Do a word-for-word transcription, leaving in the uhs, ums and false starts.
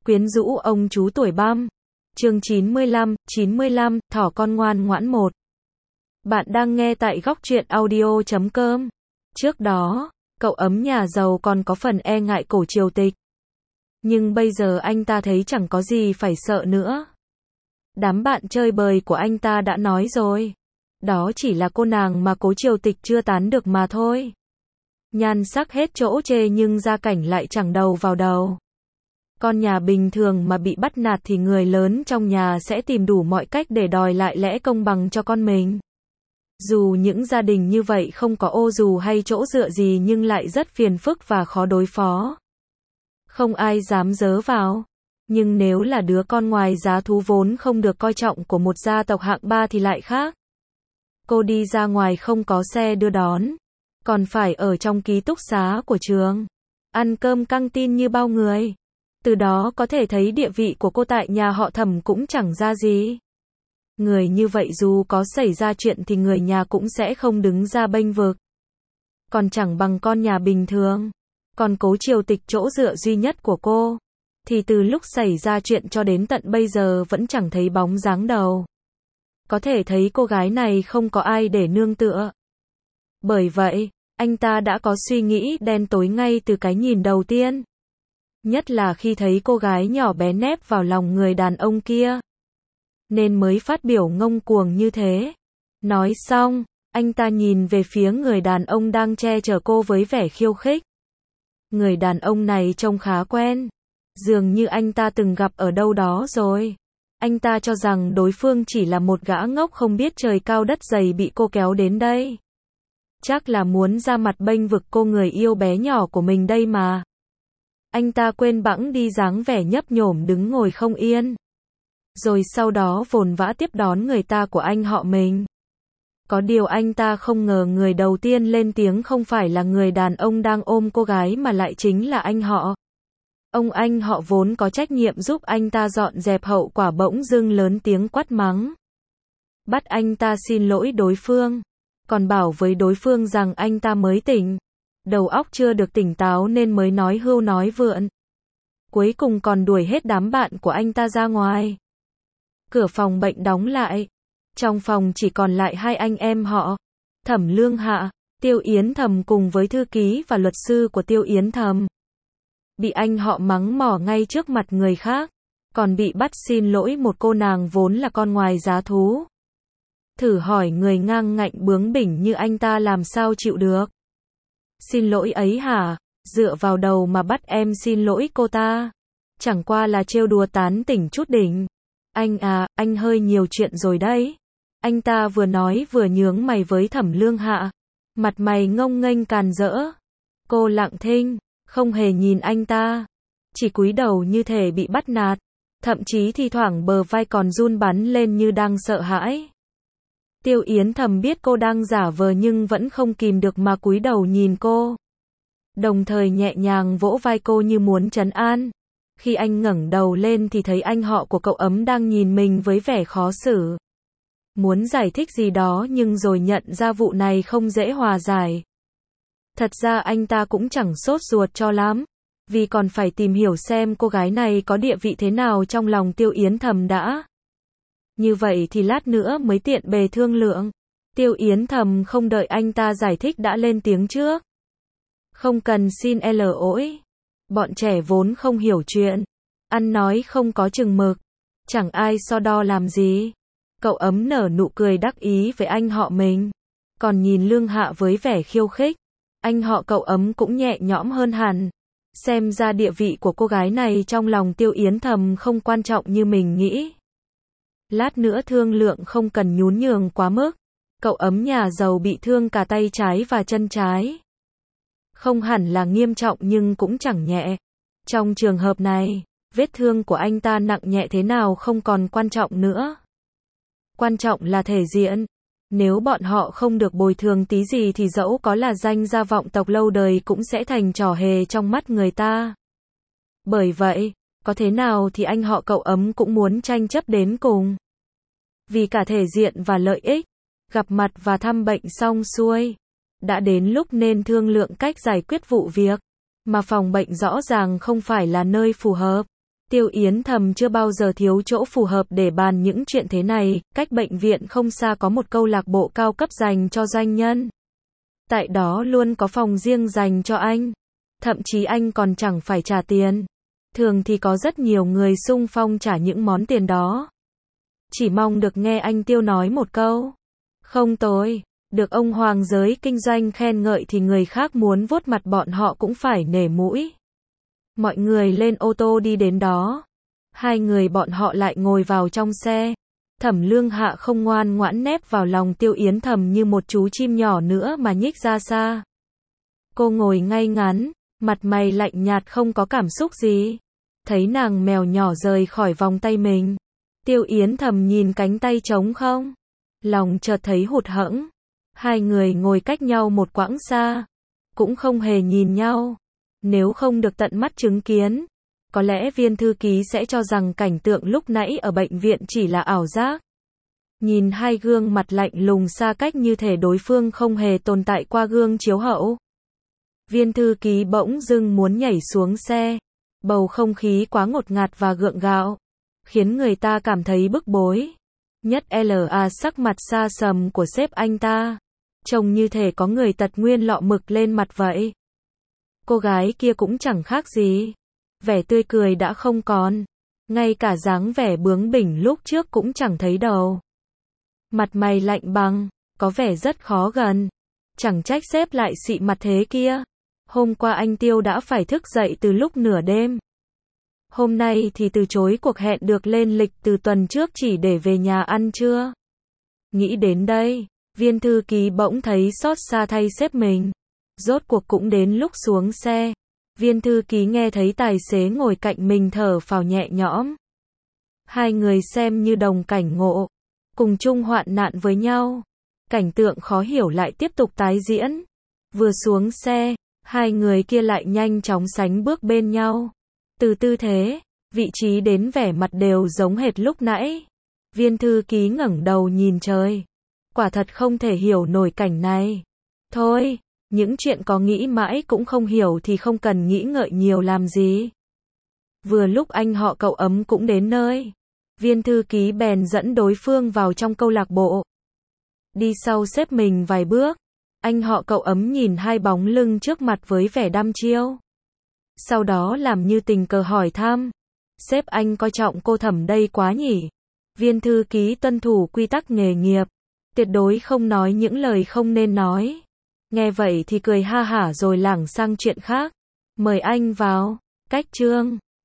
Quyến rũ ông chú tuổi băm. Chương chín mươi lăm, chín mươi lăm, thỏ con ngoan ngoãn một. Bạn đang nghe tại góc truyện audio chấm com. Trước đó, cậu ấm nhà giàu còn có phần e ngại cổ triều tịch. Nhưng bây giờ anh ta thấy chẳng có gì phải sợ nữa. Đám bạn chơi bời của anh ta đã nói rồi. Đó chỉ là cô nàng mà cố triều tịch chưa tán được mà thôi. Nhan sắc hết chỗ chê nhưng gia cảnh lại chẳng đầu vào đầu. Con nhà bình thường mà bị bắt nạt thì người lớn trong nhà sẽ tìm đủ mọi cách để đòi lại lẽ công bằng cho con mình. Dù những gia đình như vậy không có ô dù hay chỗ dựa gì nhưng lại rất phiền phức và khó đối phó. Không ai dám dớ vào. Nhưng nếu là đứa con ngoài giá thú vốn không được coi trọng của một gia tộc hạng ba thì lại khác. Cô đi ra ngoài không có xe đưa đón, còn phải ở trong ký túc xá của trường, ăn cơm căng tin như bao người. Từ đó có thể thấy địa vị của cô tại nhà họ Thẩm cũng chẳng ra gì. Người như vậy dù có xảy ra chuyện thì người nhà cũng sẽ không đứng ra bênh vực. Còn chẳng bằng con nhà bình thường. Còn cố triều tịch chỗ dựa duy nhất của cô, thì từ lúc xảy ra chuyện cho đến tận bây giờ vẫn chẳng thấy bóng dáng đâu. Có thể thấy cô gái này không có ai để nương tựa. Bởi vậy, anh ta đã có suy nghĩ đen tối ngay từ cái nhìn đầu tiên. Nhất là khi thấy cô gái nhỏ bé nép vào lòng người đàn ông kia. Nên mới phát biểu ngông cuồng như thế. Nói xong, anh ta nhìn về phía người đàn ông đang che chở cô với vẻ khiêu khích. Người đàn ông này trông khá quen. Dường như anh ta từng gặp ở đâu đó rồi. Anh ta cho rằng đối phương chỉ là một gã ngốc không biết trời cao đất dày bị cô kéo đến đây. Chắc là muốn ra mặt bênh vực cô người yêu bé nhỏ của mình đây mà. Anh ta quên bẵng đi dáng vẻ nhấp nhổm đứng ngồi không yên. Rồi sau đó vồn vã tiếp đón người ta của anh họ mình. Có điều anh ta không ngờ người đầu tiên lên tiếng không phải là người đàn ông đang ôm cô gái mà lại chính là anh họ. Ông anh họ vốn có trách nhiệm giúp anh ta dọn dẹp hậu quả bỗng dưng lớn tiếng quát mắng. Bắt anh ta xin lỗi đối phương. Còn bảo với đối phương rằng anh ta mới tỉnh. Đầu óc chưa được tỉnh táo nên mới nói hưu nói vượn. Cuối cùng còn đuổi hết đám bạn của anh ta ra ngoài. Cửa phòng bệnh đóng lại. Trong phòng chỉ còn lại hai anh em họ. Thẩm Lương Hạ, Tiêu Yến Thầm cùng với thư ký và luật sư của Tiêu Yến Thầm. Bị anh họ mắng mỏ ngay trước mặt người khác. Còn bị bắt xin lỗi một cô nàng vốn là con ngoài giá thú. Thử hỏi người ngang ngạnh bướng bỉnh như anh ta làm sao chịu được. Xin lỗi ấy hả? Dựa vào đầu mà bắt em xin lỗi cô ta. Chẳng qua là trêu đùa tán tỉnh chút đỉnh. Anh à, anh hơi nhiều chuyện rồi đấy. Anh ta vừa nói vừa nhướng mày với Thẩm Lương Hạ. Mặt mày ngông nghênh càn rỡ. Cô lặng thinh, không hề nhìn anh ta. Chỉ cúi đầu như thể bị bắt nạt. Thậm chí thi thoảng bờ vai còn run bắn lên như đang sợ hãi. Tiêu Yến Thầm biết cô đang giả vờ nhưng vẫn không kìm được mà cúi đầu nhìn cô. Đồng thời nhẹ nhàng vỗ vai cô như muốn trấn an. Khi anh ngẩng đầu lên thì thấy anh họ của cậu ấm đang nhìn mình với vẻ khó xử. Muốn giải thích gì đó nhưng rồi nhận ra vụ này không dễ hòa giải. Thật ra anh ta cũng chẳng sốt ruột cho lắm. Vì còn phải tìm hiểu xem cô gái này có địa vị thế nào trong lòng Tiêu Yến Thầm đã. Như vậy thì lát nữa mới tiện bề thương lượng. Tiêu Yến Thầm không đợi anh ta giải thích đã lên tiếng trước. Không cần xin lỗi. Bọn trẻ vốn không hiểu chuyện. Ăn nói không có chừng mực. Chẳng ai so đo làm gì. Cậu ấm nở nụ cười đắc ý với anh họ mình. Còn nhìn Lương Hạ với vẻ khiêu khích. Anh họ cậu ấm cũng nhẹ nhõm hơn hẳn. Xem ra địa vị của cô gái này trong lòng Tiêu Yến Thầm không quan trọng như mình nghĩ. Lát nữa thương lượng không cần nhún nhường quá mức. Cậu ấm nhà giàu bị thương cả tay trái và chân trái. Không hẳn là nghiêm trọng nhưng cũng chẳng nhẹ. Trong trường hợp này, vết thương của anh ta nặng nhẹ thế nào không còn quan trọng nữa. Quan trọng là thể diện. Nếu bọn họ không được bồi thường tí gì thì dẫu có là danh gia vọng tộc lâu đời cũng sẽ thành trò hề trong mắt người ta. Bởi vậy, có thế nào thì anh họ cậu ấm cũng muốn tranh chấp đến cùng. Vì cả thể diện và lợi ích, gặp mặt và thăm bệnh xong xuôi. Đã đến lúc nên thương lượng cách giải quyết vụ việc. Mà phòng bệnh rõ ràng không phải là nơi phù hợp. Tiêu Yến Thầm chưa bao giờ thiếu chỗ phù hợp để bàn những chuyện thế này, cách bệnh viện không xa có một câu lạc bộ cao cấp dành cho doanh nhân. Tại đó luôn có phòng riêng dành cho anh. Thậm chí anh còn chẳng phải trả tiền. Thường thì có rất nhiều người xung phong trả những món tiền đó. Chỉ mong được nghe anh Tiêu nói một câu. Không tồi. Được ông hoàng giới kinh doanh khen ngợi thì người khác muốn vuốt mặt bọn họ cũng phải nể mũi. Mọi người lên ô tô đi đến đó. Hai người bọn họ lại ngồi vào trong xe. Thẩm Lương Hạ không ngoan ngoãn nép vào lòng Tiêu Yến Thầm như một chú chim nhỏ nữa mà nhích ra xa. Cô ngồi ngay ngắn, mặt mày lạnh nhạt không có cảm xúc gì. Thấy nàng mèo nhỏ rời khỏi vòng tay mình. Tiêu Yến Thầm nhìn cánh tay trống không. Lòng chợt thấy hụt hẫng. Hai người ngồi cách nhau một quãng xa. Cũng không hề nhìn nhau. Nếu không được tận mắt chứng kiến, có lẽ viên thư ký sẽ cho rằng cảnh tượng lúc nãy ở bệnh viện chỉ là ảo giác. Nhìn hai gương mặt lạnh lùng xa cách như thể đối phương không hề tồn tại qua gương chiếu hậu. Viên thư ký bỗng dưng muốn nhảy xuống xe. Bầu không khí quá ngột ngạt và gượng gạo, khiến người ta cảm thấy bức bối. Nhất là sắc mặt xa sầm của sếp anh ta. Trông như thể có người tật nguyên lọ mực lên mặt vậy. Cô gái kia cũng chẳng khác gì. Vẻ tươi cười đã không còn. Ngay cả dáng vẻ bướng bỉnh lúc trước cũng chẳng thấy đâu. Mặt mày lạnh băng, có vẻ rất khó gần. Chẳng trách sếp lại xị mặt thế kia. Hôm qua anh Tiêu đã phải thức dậy từ lúc nửa đêm. Hôm nay thì từ chối cuộc hẹn được lên lịch từ tuần trước chỉ để về nhà ăn trưa. Nghĩ đến đây, viên thư ký bỗng thấy xót xa thay sếp mình. Rốt cuộc cũng đến lúc xuống xe. Viên thư ký nghe thấy tài xế ngồi cạnh mình thở phào nhẹ nhõm. Hai người xem như đồng cảnh ngộ, cùng chung hoạn nạn với nhau. Cảnh tượng khó hiểu lại tiếp tục tái diễn. Vừa xuống xe, hai người kia lại nhanh chóng sánh bước bên nhau. Từ tư thế, vị trí đến vẻ mặt đều giống hệt lúc nãy. Viên thư ký ngẩng đầu nhìn trời. Quả thật không thể hiểu nổi cảnh này. Thôi, những chuyện có nghĩ mãi cũng không hiểu thì không cần nghĩ ngợi nhiều làm gì. Vừa lúc anh họ Cậu Ấm cũng đến nơi. Viên thư ký bèn dẫn đối phương vào trong câu lạc bộ. Đi sau sếp mình vài bước. Anh họ Cậu Ấm nhìn hai bóng lưng trước mặt với vẻ đăm chiêu. Sau đó làm như tình cờ hỏi thăm. Sếp anh coi trọng cô Thẩm đây quá nhỉ? Viên thư ký tuân thủ quy tắc nghề nghiệp. Tuyệt đối không nói những lời không nên nói. Nghe vậy thì cười ha hả rồi lảng sang chuyện khác. Mời anh vào. Cách chương